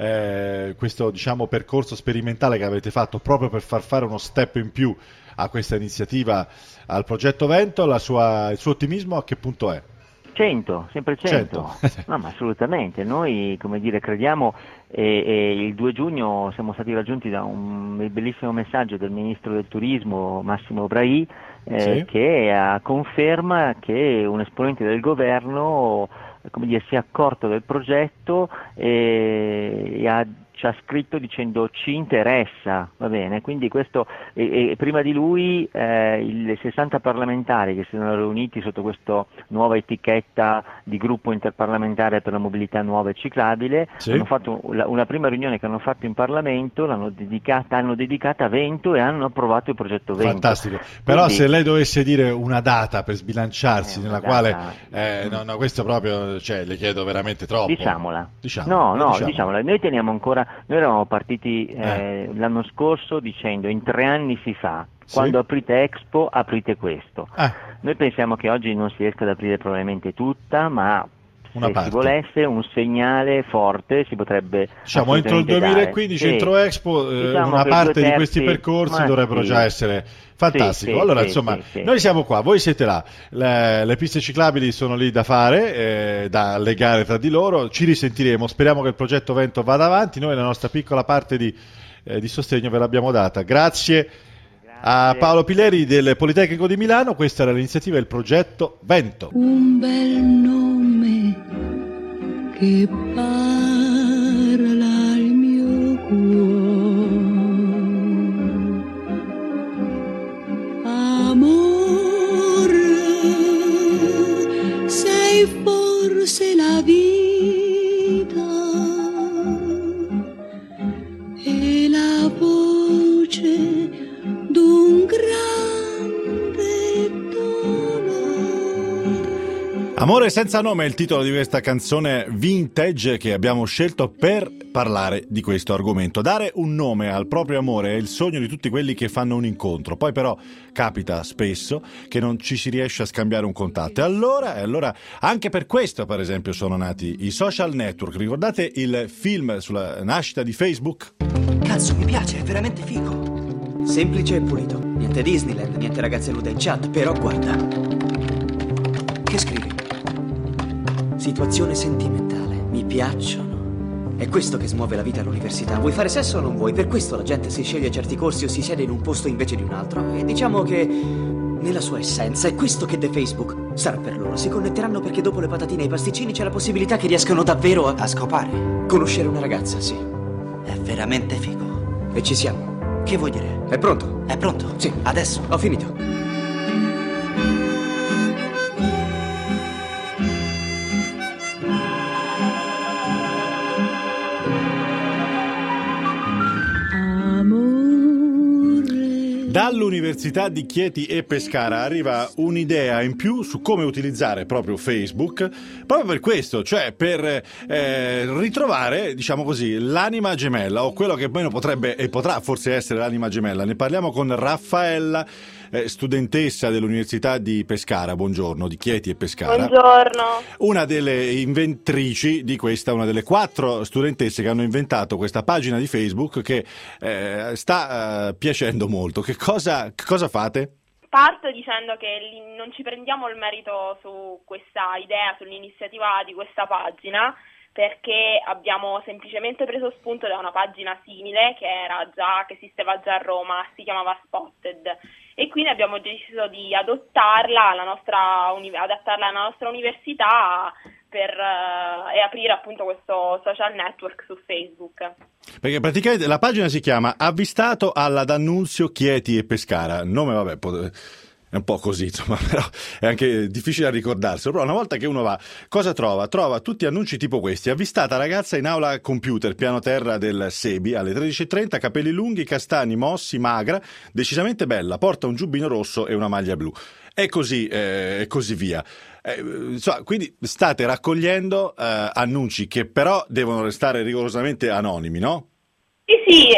S3: eh, questo diciamo percorso sperimentale che avete fatto proprio per far fare uno step in più a questa iniziativa, al progetto Vento, la sua, il suo ottimismo a che punto è?
S11: cento, sempre cento.
S3: cento.
S11: No, ma assolutamente. Noi, come dire, crediamo, e, e il due giugno siamo stati raggiunti da un bellissimo messaggio del Ministro del Turismo, Massimo Brai, eh,
S3: Sì.
S11: che a conferma che un esponente del governo, come dire, si è accorto del progetto e, e ha ci ha scritto dicendo ci interessa, va bene, quindi questo, e, e prima di lui eh, i sessanta parlamentari che si sono riuniti sotto questa nuova etichetta di gruppo interparlamentare per la mobilità nuova e ciclabile,
S10: Sì.
S11: hanno fatto la- una prima riunione che hanno fatto in Parlamento, l'hanno dedicata, hanno dedicata a Vento e hanno approvato il progetto Vento.
S10: Fantastico. Però
S11: Quindi-
S10: se lei dovesse dire una data per sbilanciarsi,
S11: Eh,
S10: nella
S11: una
S10: quale
S11: data.
S10: eh, no, no, questo proprio, cioè, le chiedo veramente troppo.
S11: Diciamola.
S10: Diciamo,
S11: no, no,
S10: diciamo.
S11: diciamola. Noi teniamo ancora, noi eravamo partiti eh, l'anno scorso dicendo in tre anni si fa,
S10: Sì.
S11: quando aprite Expo aprite questo.
S10: Ah,
S11: Noi pensiamo che oggi non si riesca ad aprire probabilmente tutta, ma
S10: Una
S11: se
S10: parte.
S11: si volesse un segnale forte si potrebbe
S10: diciamo entro il
S11: assolutamente
S10: duemilaquindici,
S11: dare.
S10: entro
S11: Sì.
S10: Expo, eh,
S11: Diciamo
S10: una
S11: che
S10: parte
S11: due
S10: di questi
S11: terzi-
S10: percorsi
S11: ma
S10: dovrebbero
S11: sì.
S10: già essere fantastico.
S11: Sì, sì,
S10: allora,
S11: sì,
S10: insomma,
S11: sì, sì.
S10: noi siamo qua, voi siete là, le, le piste ciclabili sono lì da fare, eh, da legare tra di loro, ci risentiremo, speriamo che il progetto Vento vada avanti, noi la nostra piccola parte di, eh, di sostegno ve l'abbiamo data. Grazie a Paolo Pileri del Politecnico di Milano, questa era l'iniziativa Il progetto Vento.
S12: Un bel nome che parla al mio cuore. Amore, sei forse la vita e la voce d'un grande dolore.
S3: Amore senza nome è il titolo di questa canzone vintage che abbiamo scelto per parlare di questo argomento. Dare un nome al proprio amore è il sogno di tutti quelli che fanno un incontro, poi però capita spesso che non ci si riesce a scambiare un contatto e allora, e allora anche per questo per esempio sono nati i social network. Ricordate il film sulla nascita di Facebook?
S13: Cazzo, mi piace, è veramente figo. Semplice e pulito. Niente Disneyland, niente ragazze nude in chat, però guarda. Che scrivi? Situazione sentimentale. Mi piacciono. È questo che smuove la vita all'università. Vuoi fare sesso o non vuoi? Per questo la gente si sceglie certi corsi o si siede in un posto invece di un altro. E diciamo che nella sua essenza è questo che The Facebook sarà per loro. Si connetteranno perché dopo le patatine e i pasticcini c'è la possibilità che riescano davvero a, a scopare. Conoscere una ragazza, sì. È veramente figo. E ci siamo. Che vuoi dire? È pronto? È pronto? Sì. Adesso. Ho finito.
S3: Dall'Università di Chieti e Pescara arriva un'idea in più su come utilizzare proprio Facebook, proprio per questo, cioè per eh, ritrovare, diciamo così, l'anima gemella o quello che meno potrebbe e potrà forse essere l'anima gemella. Ne parliamo con Raffaella, eh, studentessa dell'Università di Pescara, buongiorno, di Chieti e Pescara.
S14: Buongiorno.
S3: Una delle inventrici di questa, una delle quattro studentesse che hanno inventato questa pagina di Facebook che eh, sta eh, piacendo molto. Che cosa, che cosa fate?
S14: Parto dicendo che li- non ci prendiamo il merito su questa idea, sull'iniziativa di questa pagina, perché abbiamo semplicemente preso spunto da una pagina simile che era già, che esisteva già a Roma, si chiamava Spotted, e quindi abbiamo deciso di adottarla alla nostra, uni- adattarla alla nostra università per eh, e aprire appunto questo social network su Facebook.
S3: Perché praticamente la pagina si chiama Avvistato alla D'Annunzio Chieti e Pescara. Il nome, vabbè, pot- è un po' così, insomma, però è anche difficile a ricordarselo. Però una volta che uno va, cosa trova? Trova tutti annunci tipo questi: avvistata ragazza in aula computer, piano terra del Sebi, alle tredici e trenta, capelli lunghi, castani, mossi, magra, decisamente bella, porta un giubbino rosso e una maglia blu. E così, eh, e così via. Eh, insomma, quindi state raccogliendo eh, annunci che però devono restare rigorosamente anonimi, no?
S14: Sì, sì,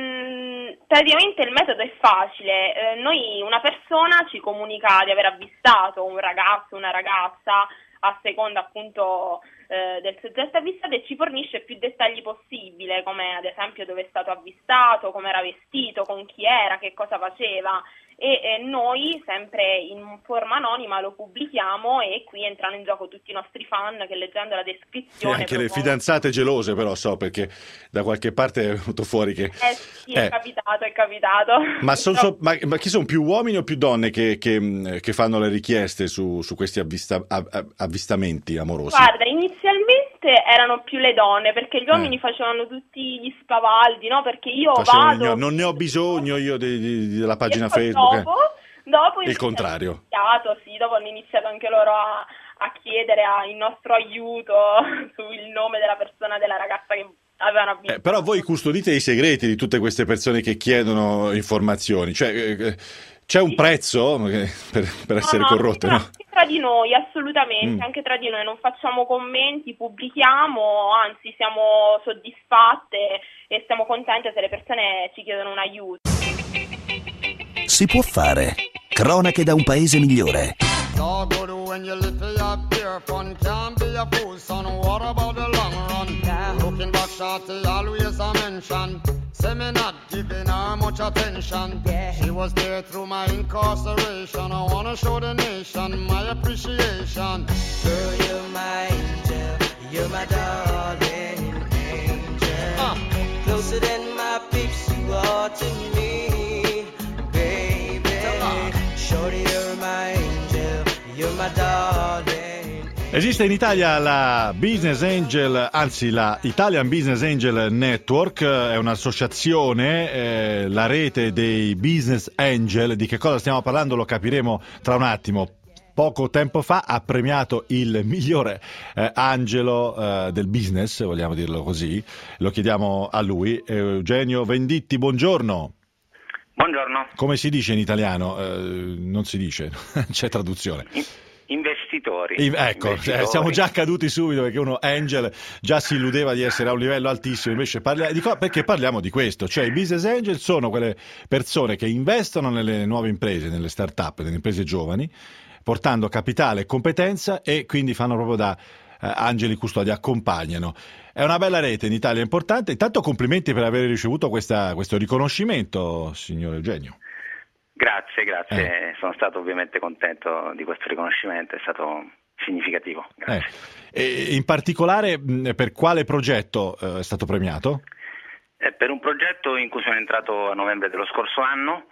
S14: ehm, praticamente il metodo è facile. Eh, noi, una persona ci comunica di aver avvistato un ragazzo, una ragazza, a seconda appunto eh, del soggetto avvistato, e ci fornisce più dettagli possibile, come ad esempio dove è stato avvistato, come era vestito, con chi era, che cosa faceva. E eh, noi, sempre in forma anonima, lo pubblichiamo, e qui entrano in gioco tutti i nostri fan che, leggendo la
S3: E
S14: descrizione,
S3: anche le
S14: propongono...
S3: fidanzate gelose, però so, perché da qualche parte è venuto fuori che...
S14: Eh sì, è
S3: Eh.
S14: capitato, è capitato.
S3: Ma, son- so- ma, ma chi sono, più uomini o più donne che, che, che fanno le richieste su, su questi avvista- av- av- avvistamenti amorosi?
S14: Guarda, inizialmente volte erano più le donne, perché gli uomini
S3: Eh.
S14: facevano tutti gli spavaldi, no? Perché io
S3: Facevo il
S14: vado...
S3: gno- non ne ho bisogno io di- di- della pagina
S14: e poi
S3: Facebook. eh.
S14: Dopo, dopo
S3: Il contrario.
S14: iniziato, sì, dopo hanno iniziato anche loro a, a chiedere a- il nostro aiuto sul nome della persona, della ragazza che avevano visto.
S3: Eh, però voi custodite i segreti di tutte queste persone che chiedono informazioni, cioè eh, c'è un prezzo eh, per, per essere
S14: No, no,
S3: corrotte,
S14: anche
S3: no?
S14: tra, anche tra di noi, assolutamente,
S3: Mm.
S14: anche tra di noi non facciamo commenti, pubblichiamo, anzi siamo soddisfatte e siamo contente se le persone ci chiedono un aiuto.
S1: Si può fare. Cronache da un paese migliore.
S15: So good when you live for your beer fun. Can't be a fool, son. What about the long run? Looking back, shorty, always a mention. Say me not giving her much attention. She was there through my incarceration. I wanna show the nation my appreciation.
S9: Girl, you're my angel, you're my darling angel.
S15: Uh.
S9: Closer than my peeps, you are to me, baby. Shorty, you're my angel, you're my darling.
S10: Esiste in Italia la Business Angel, anzi la Italian Business Angel Network, è un'associazione, eh, la rete dei Business Angel. Di che cosa stiamo parlando lo capiremo tra un attimo. Poco tempo fa ha premiato il migliore eh, angelo eh, del business, vogliamo dirlo così, lo chiediamo a lui. Eugenio Venditti, buongiorno.
S16: Buongiorno.
S10: Come si dice in italiano? Eh, non si dice, c'è traduzione.
S16: Investitori.
S10: I- ecco,
S16: Investitori.
S10: eh, siamo già caduti subito perché uno angel già si illudeva di essere a un livello altissimo, invece parlia- di co- perché parliamo di questo, cioè i business angel sono quelle persone che investono nelle nuove imprese, nelle start-up, nelle imprese giovani, portando capitale e competenza e quindi fanno proprio da eh, angeli custodi, accompagnano. È una bella rete in Italia, importante. Intanto complimenti per aver ricevuto questa, questo riconoscimento, signor Eugenio.
S16: Grazie, grazie. Sono stato ovviamente contento di questo riconoscimento, è stato significativo.
S10: Eh, e in particolare mh, per quale progetto eh, è stato premiato?
S16: Eh, per un progetto in cui sono entrato a novembre dello scorso anno,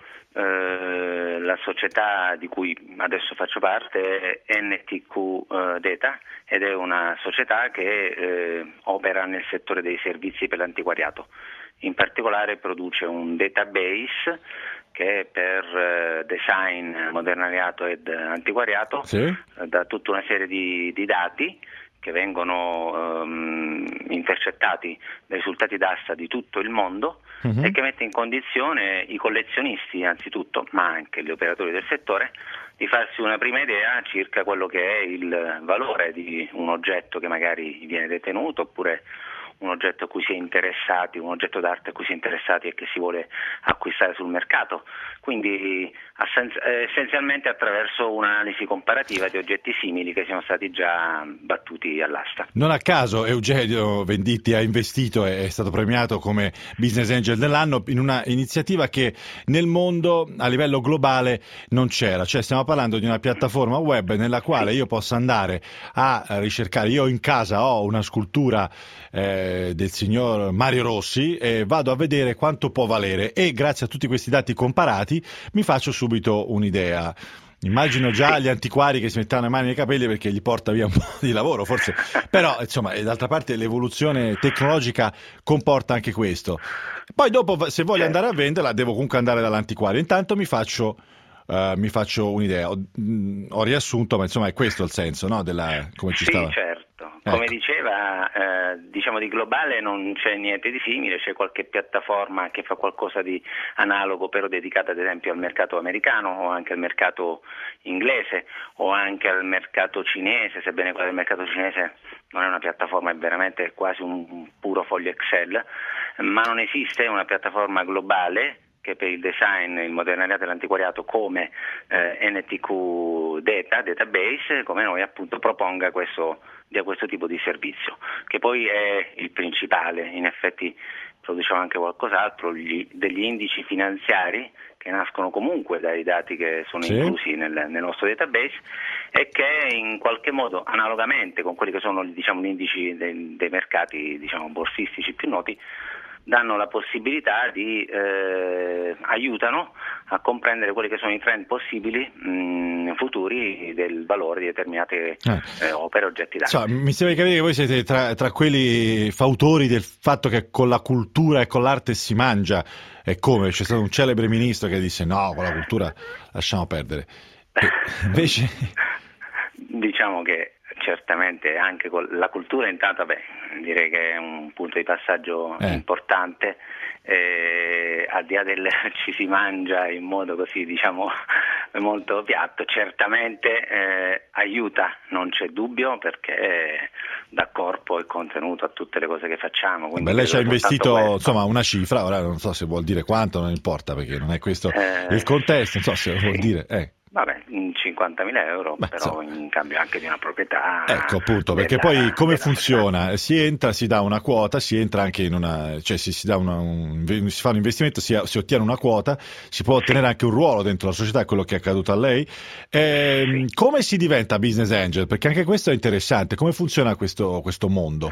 S16: eh, la società di cui adesso faccio parte è N T Q eh, Data ed è una società che eh, opera nel settore dei servizi per l'antiquariato. In particolare produce un database che per eh, design, modernariato ed antiquariato
S10: Sì.
S16: eh, dà tutta una serie di, di dati che vengono ehm, intercettati dai risultati d'asta di tutto il mondo
S10: Mhm.
S16: e che mette in condizione i collezionisti anzitutto, ma anche gli operatori del settore, di farsi una prima idea circa quello che è il valore di un oggetto che magari viene detenuto oppure un oggetto a cui si è interessati, un oggetto d'arte a cui si è interessati e che si vuole acquistare sul mercato. Quindi essenzialmente attraverso un'analisi comparativa di oggetti simili che siano stati già battuti all'asta.
S10: Non a caso Eugenio Venditti ha investito e è stato premiato come Business Angel dell'anno in una iniziativa che nel mondo a livello globale non c'era, cioè stiamo parlando di una piattaforma web nella quale io posso andare a ricercare, io in casa ho una scultura eh, del signor Mario Rossi e vado a vedere quanto può valere e grazie a tutti questi dati comparati mi faccio subito un'idea. Immagino già gli antiquari che si metteranno le mani nei capelli perché gli porta via un po' di lavoro, forse. Però, insomma, e d'altra parte l'evoluzione tecnologica comporta anche questo. Poi dopo, se voglio andare a venderla, devo comunque andare dall'antiquario. Intanto mi faccio, uh, mi faccio un'idea. Ho, mh, ho riassunto, ma insomma è questo il senso, no? Della, come ci
S16: Sì,
S10: stava.
S16: certo. Come
S10: Ecco.
S16: diceva, eh, diciamo di globale non c'è niente di simile, c'è qualche piattaforma che fa qualcosa di analogo, però dedicata ad esempio al mercato americano o anche al mercato inglese o anche al mercato cinese, sebbene quella del mercato cinese non è una piattaforma, è veramente quasi un puro foglio Excel, ma non esiste una piattaforma globale che per il design, il modernariato e l'antiquariato come eh, N T Q Data, database, come noi appunto proponga questo, dia questo tipo di servizio, che poi è il principale. In effetti produciamo anche qualcos'altro, gli, degli indici finanziari che nascono comunque dai dati che sono
S10: Sì.
S16: inclusi nel, nel nostro database e che in qualche modo, analogamente con quelli che sono diciamo, gli indici dei, dei mercati diciamo, borsistici più noti, danno la possibilità di eh, aiutano a comprendere quelli che sono i trend possibili mh, futuri del valore di determinate eh. Eh, opere, oggetti d'arte.
S3: So, mi sembra di capire che voi siete tra, tra quelli fautori del fatto che con la cultura e con l'arte si mangia. E come? C'è stato un celebre ministro che disse no, con la cultura lasciamo perdere. E invece...
S16: Diciamo che certamente anche con la cultura intanto, beh, direi che è un punto di passaggio eh. importante, eh, al di là del ci si mangia in modo così, diciamo, molto piatto, certamente eh, aiuta, non c'è dubbio, perché dà corpo e contenuto a tutte le cose che facciamo. Quindi
S3: beh, lei ci ha investito insomma una cifra, ora non so se vuol dire quanto, non importa perché non è questo eh, il contesto, non so se vuol dire... Eh.
S16: Vabbè, cinquantamila euro, Beh, però so. in cambio anche di una proprietà.
S3: Ecco, appunto, perché della, poi come funziona? Si entra, si dà una quota, si entra anche in una, cioè si, si dà una, un, si fa un investimento, si, si ottiene una quota, si può ottenere anche un ruolo dentro la società, quello che è accaduto a lei. E, come si diventa business angel? Perché anche questo è interessante, come funziona questo, questo mondo?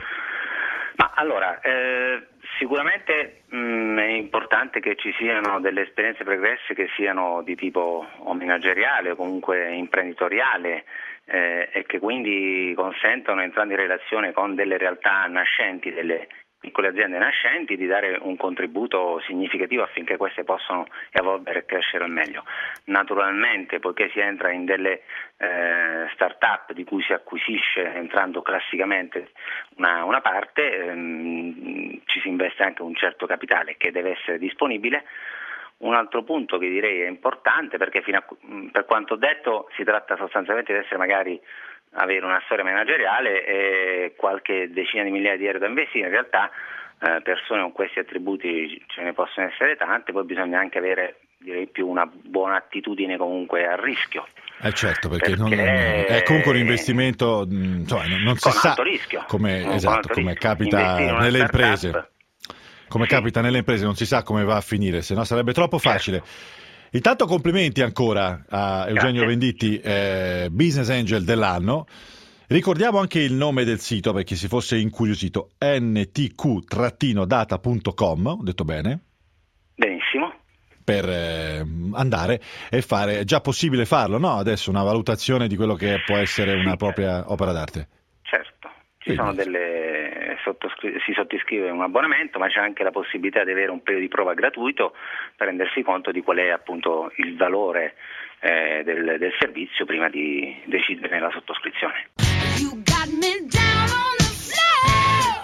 S16: Ma allora, eh, sicuramente mh, è importante che ci siano delle esperienze pregresse che siano di tipo o manageriale o comunque imprenditoriale eh, e che quindi consentono, entrando in relazione con delle realtà nascenti, delle piccole aziende nascenti, di dare un contributo significativo affinché queste possano evolvere e crescere al meglio. Naturalmente, poiché si entra in delle eh, start-up di cui si acquisisce, entrando classicamente una, una parte, ehm, ci si investe anche un certo capitale che deve essere disponibile. Un altro punto che direi è importante, perché fino a, per quanto ho detto si tratta sostanzialmente di essere magari avere una storia manageriale e qualche decina di migliaia di euro da investire. In realtà eh, persone con questi attributi ce ne possono essere tante, poi bisogna anche avere, direi, più una buona attitudine comunque al rischio.
S3: Eh certo, perché, perché non, è comunque un investimento, insomma, non si sa
S16: rischio.
S3: come,
S16: con
S3: esatto, come rischio. capita nelle imprese. Come sì. capita nelle imprese, non si sa come va a finire, se no sarebbe troppo facile. Certo. Intanto complimenti ancora a Eugenio Grazie. Venditti, eh, Business Angel dell'anno. Ricordiamo anche il nome del sito per chi si fosse incuriosito, n t q data punto com, ho detto bene?
S16: Benissimo.
S3: Per eh, andare e fare, è già possibile farlo, no? Adesso una valutazione di quello che può essere una propria opera d'arte.
S16: Certo, ci sono delle, sottoscri- si sottoscrive un abbonamento, ma c'è anche la possibilità di avere un periodo di prova gratuito per rendersi conto di qual è appunto il valore eh, del, del servizio prima di decidere la sottoscrizione.
S12: You got me down on the floor.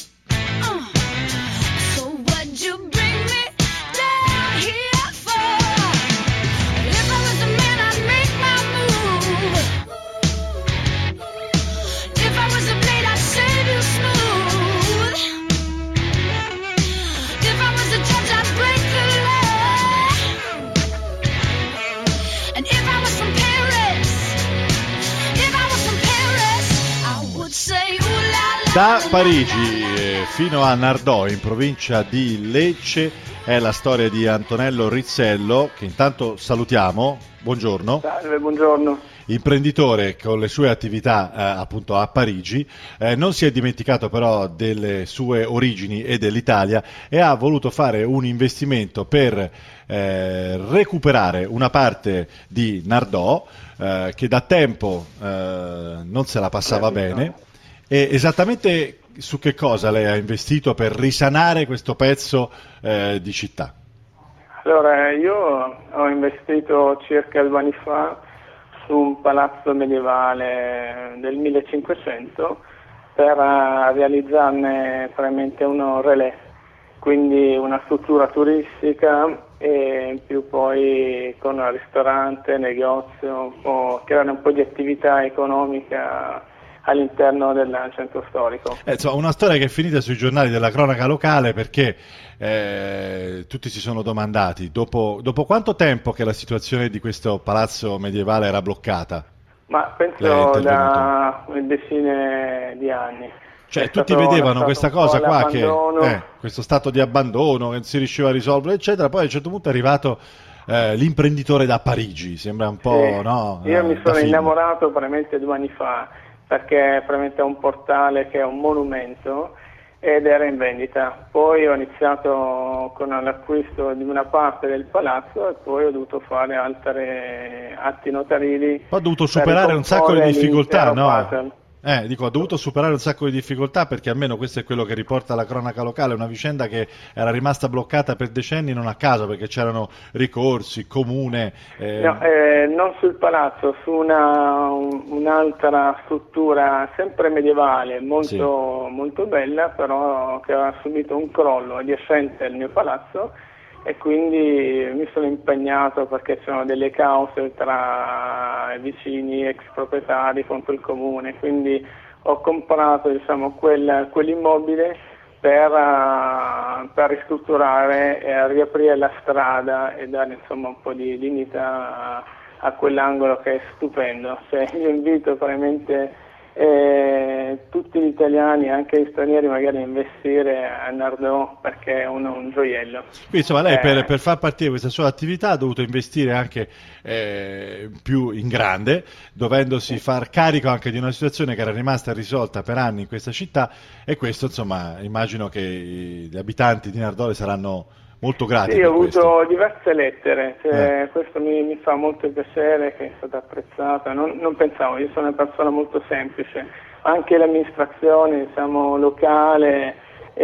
S12: Uh, so what'd you bring me down here for? If I was a man, I'd make my move. If I was a blade, I'd shave you smooth. If I was a judge, I'd break the law. And if I was from Paris, if I was from Paris, I would say ooh la la.
S10: Da Parigi eh, fino a Nardò, in provincia di Lecce, è la storia di Antonello Rizzello, che intanto salutiamo. Buongiorno.
S8: Salve, buongiorno.
S10: Imprenditore con le sue attività eh, appunto a Parigi, eh, non si è dimenticato però delle sue origini e dell'Italia e ha voluto fare un investimento per eh, recuperare una parte di Nardò eh, che da tempo eh, non se la passava bene. E esattamente su che cosa lei ha investito per risanare questo pezzo eh, di città?
S8: Allora, io ho investito circa due anni fa su un palazzo medievale del millecinquecento per uh, realizzarne veramente uno relais, quindi una struttura turistica e in più poi con un ristorante, negozio, o creare un po' di attività economica all'interno del centro storico.
S10: Eh, insomma, una storia che è finita sui giornali della cronaca locale perché eh, tutti si sono domandati dopo, dopo quanto tempo che la situazione di questo palazzo medievale era bloccata?
S8: Ma penso da decine di anni.
S10: Cioè tutti vedevano questa cosa qua, che eh, questo stato di abbandono che non si riusciva a risolvere eccetera, poi a un certo punto è arrivato eh, l'imprenditore da Parigi, sembra un po',
S8: sì.
S10: no?
S8: Io
S10: eh,
S8: mi sono
S10: film.
S8: innamorato veramente due anni fa, perché veramente è un portale che è un monumento ed era in vendita. Poi ho iniziato con l'acquisto di una parte del palazzo e poi ho dovuto fare altri atti notarili.
S10: Poi ho dovuto
S8: per
S10: superare un sacco di
S8: ricomporre
S10: difficoltà,
S8: l'intero
S10: no?
S8: puzzle.
S10: Eh, dico, ha dovuto superare un sacco di difficoltà perché almeno questo è quello che riporta la cronaca locale, una vicenda che era rimasta bloccata per decenni non a caso perché c'erano ricorsi, comune. Eh...
S8: No, eh, non sul palazzo, su una, un- un'altra struttura sempre medievale, molto,
S10: Sì.
S8: molto bella, però che aveva subito un crollo adiacente al mio palazzo e quindi mi sono impegnato perché ci sono delle cause tra vicini, ex proprietari contro il comune, quindi ho comprato diciamo, quel, quell'immobile per, eh, per ristrutturare e riaprire la strada e dare insomma, un po' di dignità a, a quell'angolo che è stupendo. Cioè, io invito veramente eh, tutti gli italiani, anche gli stranieri, magari a investire a Nardò perché è un, un gioiello.
S10: Quindi insomma lei
S8: Eh,
S10: per, per far partire questa sua attività ha dovuto investire anche eh, più in grande, dovendosi far carico anche di una situazione che era rimasta irrisolta per anni in questa città e questo insomma immagino che i- gli abitanti di Nardò le saranno molto grati
S8: Sì,
S10: per
S8: ho
S10: questo.
S8: avuto diverse lettere, cioè, questo mi, mi fa molto piacere che è stata apprezzata, non, non pensavo, io sono una persona molto semplice, anche l'amministrazione diciamo, locale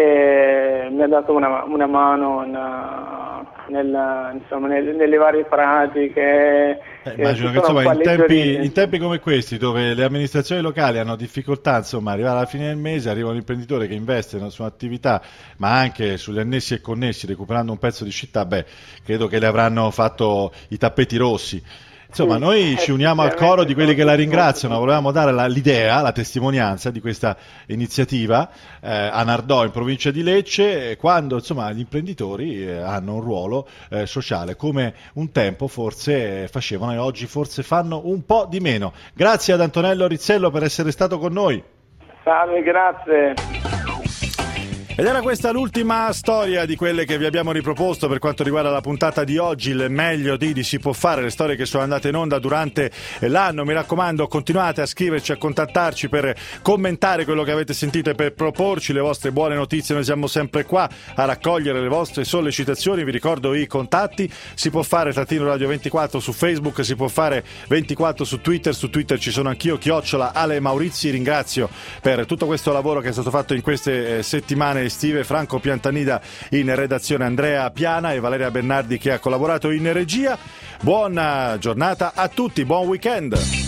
S8: eh, mi ha dato una, una mano in- nella- insomma, nel- nelle varie pratiche.
S10: Eh,
S8: eh,
S10: immagino
S8: ci
S10: che
S8: sono
S10: insomma, in tempi,
S8: palleggiarini.
S10: in tempi come questi, dove le amministrazioni locali hanno difficoltà insomma, arrivare alla fine del mese, arriva un imprenditore che investe nella sua attività, ma anche sugli annessi e connessi, recuperando un pezzo di città, beh, credo che le avranno fatto i tappeti rossi. Insomma,
S8: Sì,
S10: noi ci uniamo al coro di quelli che la ringraziano, volevamo dare la- l'idea, la testimonianza di questa iniziativa eh, a Nardò in provincia di Lecce, eh, quando insomma gli imprenditori eh, hanno un ruolo eh, sociale, come un tempo forse eh, facevano e oggi forse fanno un po' di meno. Grazie ad Antonello Rizzello per essere stato con noi.
S8: Salve, grazie.
S3: Ed era questa l'ultima storia di quelle che vi abbiamo riproposto per quanto riguarda la puntata di oggi, il meglio di, di Si può fare, le storie che sono andate in onda durante l'anno. Mi raccomando, continuate a scriverci, a contattarci per commentare quello che avete sentito e per proporci le vostre buone notizie. Noi siamo sempre qua a raccogliere le vostre sollecitazioni. Vi ricordo i contatti: si può fare trattino radio ventiquattro su Facebook, si può fare ventiquattro su Twitter, su Twitter ci sono anch'io, chiocciola Ale Maurizi. Ringrazio per tutto questo lavoro che è stato fatto in queste eh, settimane estive Franco Piantanida in redazione, Andrea Piana e Valeria Bernardi che ha collaborato in regia. Buona giornata a tutti, buon weekend.